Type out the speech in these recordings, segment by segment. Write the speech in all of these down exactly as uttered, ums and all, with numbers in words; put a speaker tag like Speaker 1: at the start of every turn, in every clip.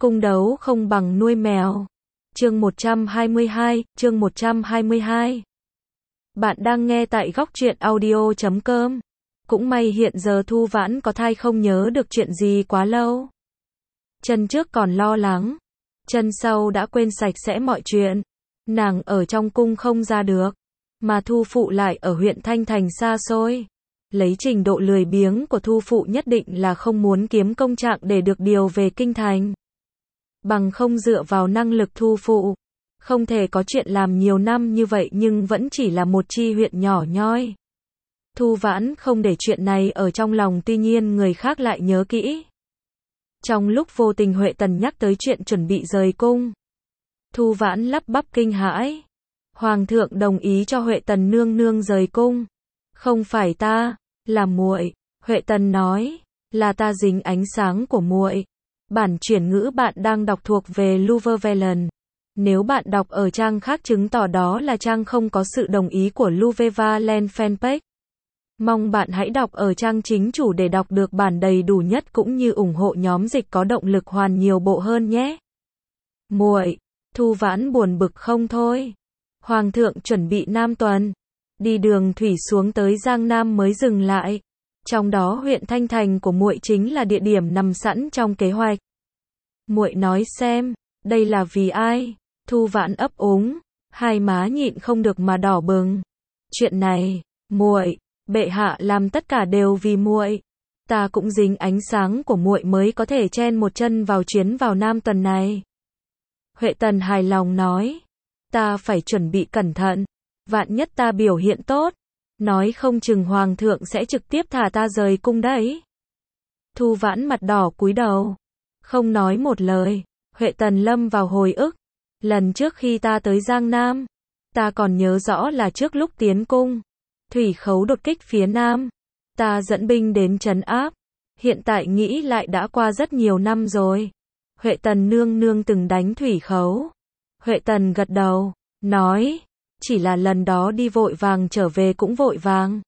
Speaker 1: Cung đấu không bằng nuôi mèo. Chương một trăm hai mươi hai, chương một trăm hai mươi hai. Bạn đang nghe tại góc truyện audio chấm com. Cũng may hiện giờ Thu Vãn có thai không nhớ được chuyện gì quá lâu. Chân trước còn lo lắng, chân sau đã quên sạch sẽ mọi chuyện. Nàng ở trong cung không ra được, mà Thu Phụ lại ở huyện Thanh Thành xa xôi. Lấy trình độ lười biếng của Thu Phụ nhất định là không muốn kiếm công trạng để được điều về kinh thành. Bằng không dựa vào năng lực Thu Phụ, không thể có chuyện làm nhiều năm như vậy nhưng vẫn chỉ là một chi huyện nhỏ nhoi. Thu Vãn không để chuyện này ở trong lòng, tuy nhiên người khác lại nhớ kỹ. Trong lúc vô tình Huệ Tần nhắc tới chuyện chuẩn bị rời cung, Thu Vãn lắp bắp kinh hãi. Hoàng thượng đồng ý cho Huệ Tần nương nương rời cung. Không phải ta, là muội. Huệ Tần nói, là ta dính ánh sáng của muội. Bản chuyển ngữ bạn đang đọc thuộc về Luvevelen. Nếu bạn đọc ở trang khác chứng tỏ đó là trang không có sự đồng ý của Luvevelen fanpage. Mong bạn hãy đọc ở trang chính chủ để đọc được bản đầy đủ nhất cũng như ủng hộ nhóm dịch có động lực hoàn nhiều bộ hơn nhé. Muội, Thu Vãn buồn bực không thôi. Hoàng thượng chuẩn bị Nam tuần, đi đường thủy xuống tới Giang Nam mới dừng lại. Trong đó huyện Thanh Thành của muội chính là địa điểm nằm sẵn trong kế hoạch. Muội nói xem, đây là vì ai? Thu Vãn ấp úng, hai má nhịn không được mà đỏ bừng. Chuyện này, muội, bệ hạ làm tất cả đều vì muội. Ta cũng dính ánh sáng của muội mới có thể chen một chân vào chuyến vào Nam tuần này. Huệ Tần hài lòng nói, ta phải chuẩn bị cẩn thận, vạn nhất ta biểu hiện tốt, nói không chừng hoàng thượng sẽ trực tiếp thả ta rời cung đấy. Thu Vãn mặt đỏ cúi đầu, không nói một lời. Huệ Tần lâm vào hồi ức. Lần trước khi ta tới Giang Nam, ta còn nhớ rõ là trước lúc tiến cung, Thủy Khấu đột kích phía Nam, ta dẫn binh đến trấn áp. Hiện tại nghĩ lại đã qua rất nhiều năm rồi. Huệ Tần nương nương từng đánh Thủy Khấu. Huệ Tần gật đầu, nói, chỉ là lần đó đi vội vàng trở về cũng vội vàng.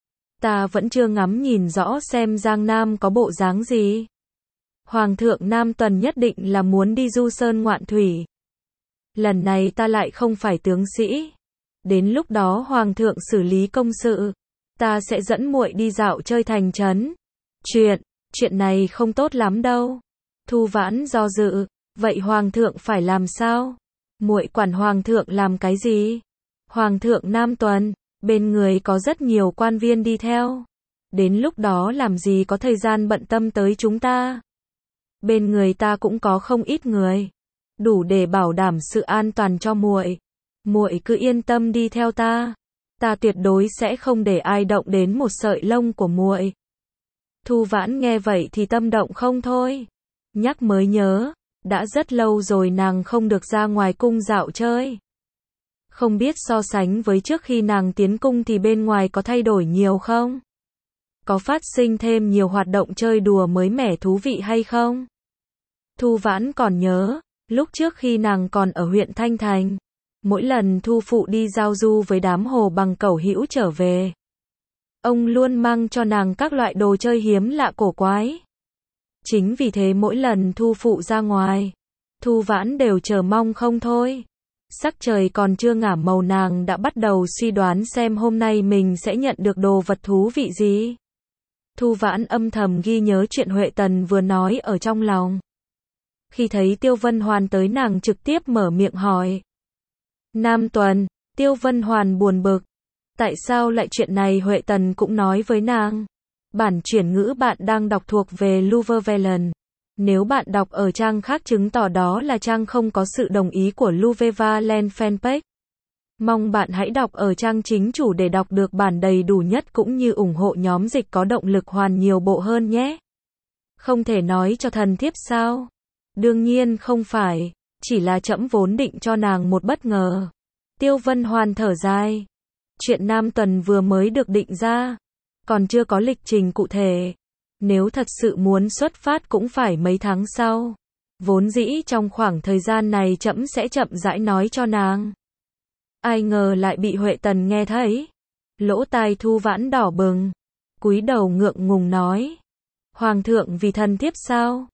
Speaker 1: Ta vẫn chưa ngắm nhìn rõ xem Giang Nam có bộ dáng gì. Hoàng thượng Nam tuần nhất định là muốn đi du sơn ngoạn thủy. Lần này ta lại không phải tướng sĩ. Đến lúc đó hoàng thượng xử lý công sự, ta sẽ dẫn muội đi dạo chơi thành trấn. Chuyện, chuyện này không tốt lắm đâu. Thu Vãn do dự, vậy hoàng thượng phải làm sao? Muội quản hoàng thượng làm cái gì? Hoàng thượng Nam tuần, bên người có rất nhiều quan viên đi theo. Đến lúc đó làm gì có thời gian bận tâm tới chúng ta? Bên người ta cũng có không ít người, đủ để bảo đảm sự an toàn cho muội. Muội cứ yên tâm đi theo ta, ta tuyệt đối sẽ không để ai động đến một sợi lông của muội. Thu Vãn nghe vậy thì tâm động không thôi. Nhắc mới nhớ, đã rất lâu rồi nàng không được ra ngoài cung dạo chơi. Không biết so sánh với trước khi nàng tiến cung thì bên ngoài có thay đổi nhiều không? Có phát sinh thêm nhiều hoạt động chơi đùa mới mẻ thú vị hay không? Thu Vãn còn nhớ, lúc trước khi nàng còn ở huyện Thanh Thành, mỗi lần Thu Phụ đi giao du với đám hồ bằng cẩu hữu trở về, ông luôn mang cho nàng các loại đồ chơi hiếm lạ cổ quái. Chính vì thế mỗi lần Thu Phụ ra ngoài, Thu Vãn đều chờ mong không thôi. Sắc trời còn chưa ngả màu nàng đã bắt đầu suy đoán xem hôm nay mình sẽ nhận được đồ vật thú vị gì. Thu Vãn âm thầm ghi nhớ chuyện Huệ Tần vừa nói ở trong lòng. Khi thấy Tiêu Vân Hoàn tới nàng trực tiếp mở miệng hỏi. Nam tuần, Tiêu Vân Hoàn buồn bực. Tại sao lại chuyện này Huệ Tần cũng nói với nàng? Bản chuyển ngữ bạn đang đọc thuộc về Luvevelen. Nếu bạn đọc ở trang khác chứng tỏ đó là trang không có sự đồng ý của Luvevelen fanpage. Mong bạn hãy đọc ở trang chính chủ để đọc được bản đầy đủ nhất cũng như ủng hộ nhóm dịch có động lực hoàn nhiều bộ hơn nhé. Không thể nói cho thần thiếp sao? Đương nhiên không phải, chỉ là trẫm vốn định cho nàng một bất ngờ. Tiêu Vân Hoàn thở dài. Chuyện Nam tuần vừa mới được định ra, còn chưa có lịch trình cụ thể. Nếu thật sự muốn xuất phát cũng phải mấy tháng sau. Vốn dĩ trong khoảng thời gian này trẫm sẽ chậm rãi nói cho nàng. Ai ngờ lại bị Huệ Tần nghe thấy. Lỗ tai Thu Vãn đỏ bừng, cúi đầu ngượng ngùng nói. Hoàng thượng vì thần thiếp sao?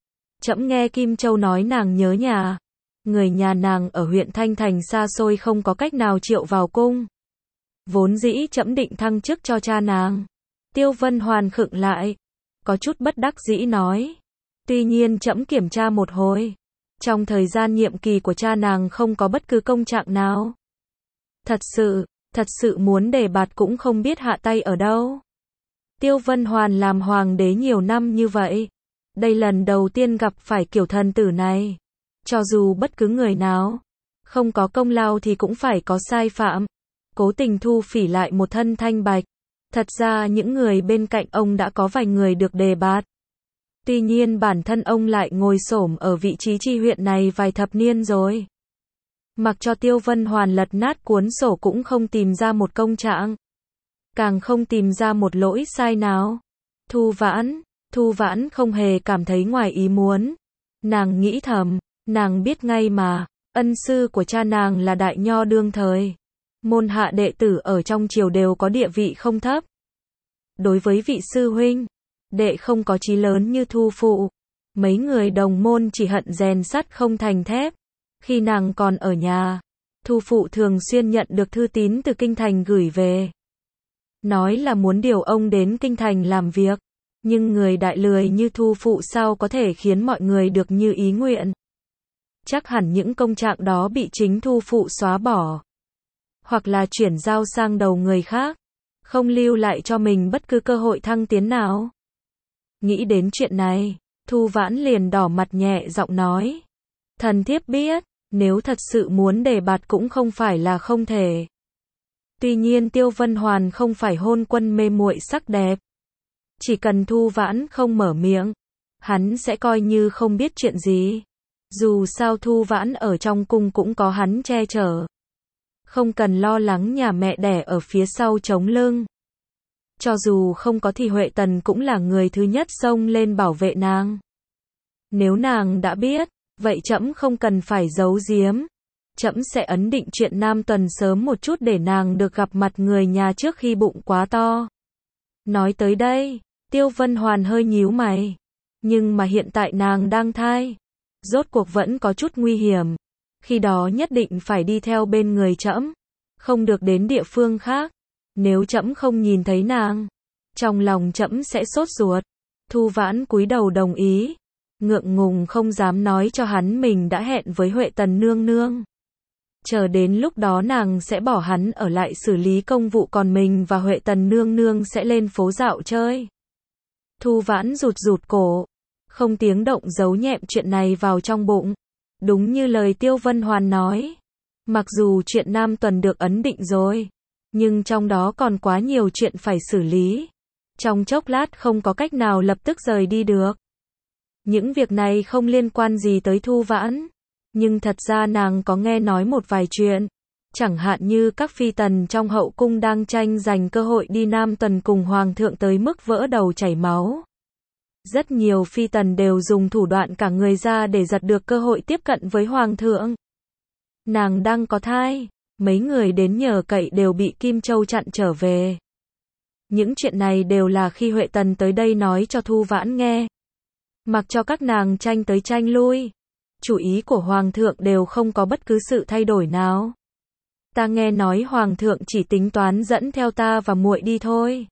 Speaker 1: Trẫm nghe Kim Châu nói nàng nhớ nhà. Người nhà nàng ở huyện Thanh Thành xa xôi không có cách nào triệu vào cung. Vốn dĩ trẫm định thăng chức cho cha nàng. Tiêu Vân Hoàn khựng lại. Có chút bất đắc dĩ nói. Tuy nhiên trẫm kiểm tra một hồi. Trong thời gian nhiệm kỳ của cha nàng không có bất cứ công trạng nào. Thật sự, thật sự muốn đề bạt cũng không biết hạ tay ở đâu. Tiêu Vân Hoàn làm hoàng đế nhiều năm như vậy. Đây lần đầu tiên gặp phải kiểu thần tử này. Cho dù bất cứ người nào, không có công lao thì cũng phải có sai phạm. Cố tình thu phỉ lại một thân thanh bạch. Thật ra những người bên cạnh ông đã có vài người được đề bạt. Tuy nhiên bản thân ông lại ngồi xổm ở vị trí tri huyện này vài thập niên rồi. Mặc cho Tiêu Vân Hoàn lật nát cuốn sổ cũng không tìm ra một công trạng. Càng không tìm ra một lỗi sai nào. Thu Vãn, Thu Vãn không hề cảm thấy ngoài ý muốn. Nàng nghĩ thầm, nàng biết ngay mà, ân sư của cha nàng là đại nho đương thời. Môn hạ đệ tử ở trong triều đều có địa vị không thấp. Đối với vị sư huynh, đệ không có chí lớn như Thu phụ. Mấy người đồng môn chỉ hận rèn sắt không thành thép. Khi nàng còn ở nhà, Thu phụ thường xuyên nhận được thư tín từ Kinh Thành gửi về. Nói là muốn điều ông đến Kinh Thành làm việc. Nhưng người đại lười như Thu phụ sao có thể khiến mọi người được như ý nguyện. Chắc hẳn những công trạng đó bị chính Thu phụ xóa bỏ. Hoặc là chuyển giao sang đầu người khác. Không lưu lại cho mình bất cứ cơ hội thăng tiến nào. Nghĩ đến chuyện này, Thu Vãn liền đỏ mặt nhẹ giọng nói. Thần thiếp biết, nếu thật sự muốn đề bạt cũng không phải là không thể. Tuy nhiên Tiêu Vân Hoàn không phải hôn quân mê muội sắc đẹp. Chỉ cần Thu Vãn không mở miệng, hắn sẽ coi như không biết chuyện gì. Dù sao Thu Vãn ở trong cung cũng có hắn che chở. Không cần lo lắng nhà mẹ đẻ ở phía sau chống lưng. Cho dù không có thì Huệ Tần cũng là người thứ nhất xông lên bảo vệ nàng. Nếu nàng đã biết, vậy trẫm không cần phải giấu giếm. Trẫm sẽ ấn định chuyện Nam Tuần sớm một chút để nàng được gặp mặt người nhà trước khi bụng quá to. Nói tới đây, Tiêu Vân Hoàn hơi nhíu mày. Nhưng mà hiện tại nàng đang thai. Rốt cuộc vẫn có chút nguy hiểm. Khi đó nhất định phải đi theo bên người trẫm. Không được đến địa phương khác. Nếu trẫm không nhìn thấy nàng, trong lòng trẫm sẽ sốt ruột. Thu Vãn cúi đầu đồng ý. Ngượng ngùng không dám nói cho hắn mình đã hẹn với Huệ Tần nương nương. Chờ đến lúc đó nàng sẽ bỏ hắn ở lại xử lý công vụ còn mình và Huệ Tần nương nương sẽ lên phố dạo chơi. Thu Vãn rụt rụt cổ. Không tiếng động giấu nhẹm chuyện này vào trong bụng. Đúng như lời Tiêu Vân Hoàn nói. Mặc dù chuyện Nam Tuần được ấn định rồi. Nhưng trong đó còn quá nhiều chuyện phải xử lý. Trong chốc lát không có cách nào lập tức rời đi được. Những việc này không liên quan gì tới Thu Vãn. Nhưng thật ra nàng có nghe nói một vài chuyện. Chẳng hạn như các phi tần trong hậu cung đang tranh giành cơ hội đi Nam Tuần cùng Hoàng thượng tới mức vỡ đầu chảy máu. Rất nhiều phi tần đều dùng thủ đoạn cả người ra để giật được cơ hội tiếp cận với Hoàng thượng. Nàng đang có thai. Mấy người đến nhờ cậy đều bị Kim Châu chặn trở về. Những chuyện này đều là khi Huệ Tần tới đây nói cho Thu Vãn nghe. Mặc cho các nàng tranh tới tranh lui. Chủ ý của Hoàng thượng đều không có bất cứ sự thay đổi nào. Ta nghe nói Hoàng thượng chỉ tính toán dẫn theo ta và muội đi thôi.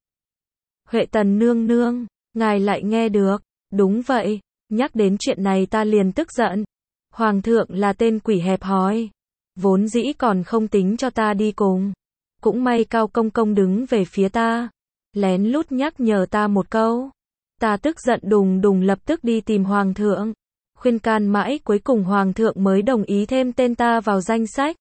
Speaker 1: Huệ Tần nương nương, ngài lại nghe được. Đúng vậy, nhắc đến chuyện này ta liền tức giận. Hoàng thượng là tên quỷ hẹp hòi. Vốn dĩ còn không tính cho ta đi cùng. Cũng may Cao Công Công đứng về phía ta. Lén lút nhắc nhở ta một câu. Ta tức giận đùng đùng lập tức đi tìm Hoàng thượng. Khuyên can mãi cuối cùng Hoàng thượng mới đồng ý thêm tên ta vào danh sách.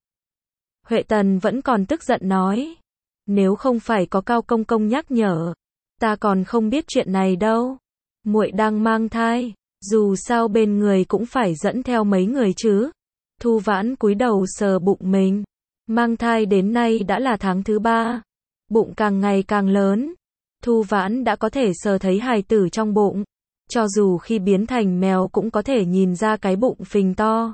Speaker 1: Huệ Tần vẫn còn tức giận nói. Nếu không phải có Cao Công Công nhắc nhở. Ta còn không biết chuyện này đâu. Muội đang mang thai. Dù sao bên người cũng phải dẫn theo mấy người chứ. Thu Vãn cúi đầu sờ bụng mình. Mang thai đến nay đã là tháng thứ ba. Bụng càng ngày càng lớn. Thu Vãn đã có thể sờ thấy hài tử trong bụng. Cho dù khi biến thành mèo cũng có thể nhìn ra cái bụng phình to.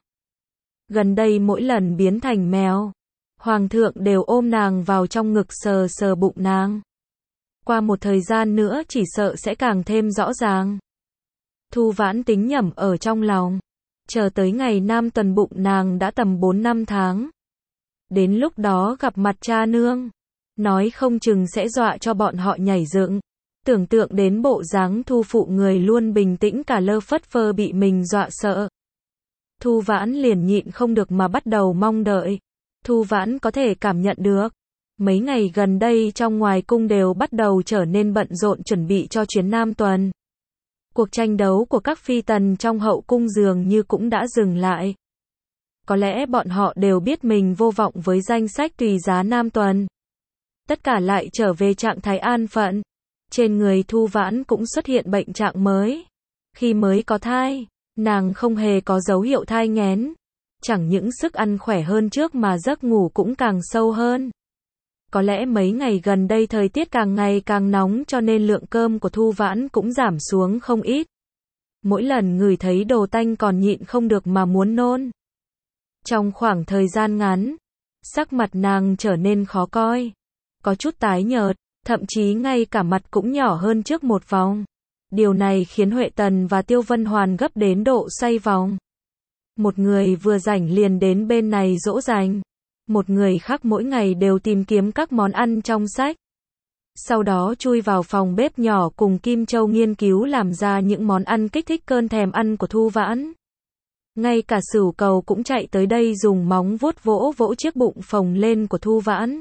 Speaker 1: Gần đây mỗi lần biến thành mèo, Hoàng thượng đều ôm nàng vào trong ngực sờ sờ bụng nàng. Qua một thời gian nữa chỉ sợ sẽ càng thêm rõ ràng. Thu Vãn tính nhẩm ở trong lòng. Chờ tới ngày nam tuần bụng nàng đã tầm bốn năm tháng. Đến lúc đó gặp mặt cha nương, nói không chừng sẽ dọa cho bọn họ nhảy dựng. Tưởng tượng đến bộ dáng Thu phụ người luôn bình tĩnh cả lơ phất phơ bị mình dọa sợ. Thu Vãn liền nhịn không được mà bắt đầu mong đợi. Thu Vãn có thể cảm nhận được. Mấy ngày gần đây trong ngoài cung đều bắt đầu trở nên bận rộn chuẩn bị cho chuyến nam tuần. Cuộc tranh đấu của các phi tần trong hậu cung dường như cũng đã dừng lại. Có lẽ bọn họ đều biết mình vô vọng với danh sách tùy giá nam tuần. Tất cả lại trở về trạng thái an phận. Trên người Thu Vãn cũng xuất hiện bệnh trạng mới. Khi mới có thai, nàng không hề có dấu hiệu thai nghén. Chẳng những sức ăn khỏe hơn trước mà giấc ngủ cũng càng sâu hơn. Có lẽ mấy ngày gần đây thời tiết càng ngày càng nóng cho nên lượng cơm của Thu Vãn cũng giảm xuống không ít. Mỗi lần ngửi thấy đồ tanh còn nhịn không được mà muốn nôn. Trong khoảng thời gian ngắn, sắc mặt nàng trở nên khó coi. Có chút tái nhợt, thậm chí ngay cả mặt cũng nhỏ hơn trước một vòng. Điều này khiến Huệ Tần và Tiêu Vân Hoàn gấp đến độ xoay vòng. Một người vừa rảnh liền đến bên này dỗ dành. Một người khác mỗi ngày đều tìm kiếm các món ăn trong sách. Sau đó chui vào phòng bếp nhỏ cùng Kim Châu nghiên cứu làm ra những món ăn kích thích cơn thèm ăn của Thu Vãn. Ngay cả Sửu Cầu cũng chạy tới đây dùng móng vuốt vỗ vỗ chiếc bụng phồng lên của Thu Vãn.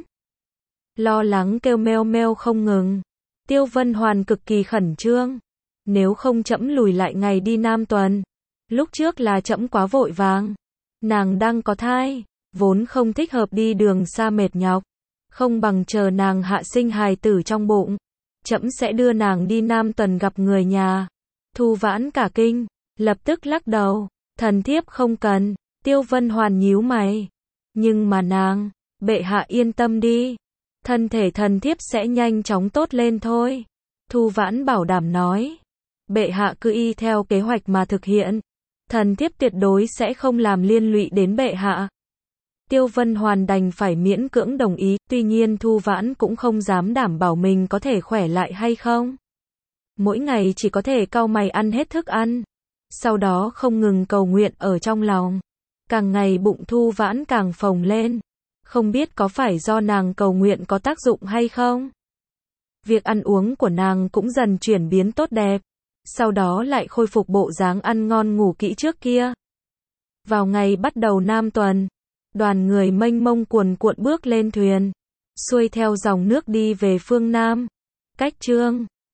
Speaker 1: Lo lắng kêu meo meo không ngừng. Tiêu Vân Hoàn cực kỳ khẩn trương. Nếu không trẫm lùi lại ngày đi nam tuần. Lúc trước là trẫm quá vội vàng. Nàng đang có thai, vốn không thích hợp đi đường xa mệt nhọc. Không bằng chờ nàng hạ sinh hài tử trong bụng. Trẫm sẽ đưa nàng đi nam tuần gặp người nhà. Thu Vãn cả kinh, lập tức lắc đầu. Thần thiếp không cần. Tiêu Vân Hoàn nhíu mày. Nhưng mà nàng, bệ hạ yên tâm đi. Thân thể thần thiếp sẽ nhanh chóng tốt lên thôi. Thu Vãn bảo đảm nói. Bệ hạ cứ y theo kế hoạch mà thực hiện. Thần thiếp tuyệt đối sẽ không làm liên lụy đến bệ hạ. Tiêu Vân Hoàn đành phải miễn cưỡng đồng ý, tuy nhiên Thu Vãn cũng không dám đảm bảo mình có thể khỏe lại hay không. Mỗi ngày chỉ có thể cau mày ăn hết thức ăn. Sau đó không ngừng cầu nguyện ở trong lòng. Càng ngày bụng Thu Vãn càng phồng lên. Không biết có phải do nàng cầu nguyện có tác dụng hay không. Việc ăn uống của nàng cũng dần chuyển biến tốt đẹp. Sau đó lại khôi phục bộ dáng ăn ngon ngủ kỹ trước kia. Vào ngày bắt đầu nam tuần, đoàn người mênh mông cuồn cuộn bước lên thuyền, xuôi theo dòng nước đi về phương Nam. Cách Chương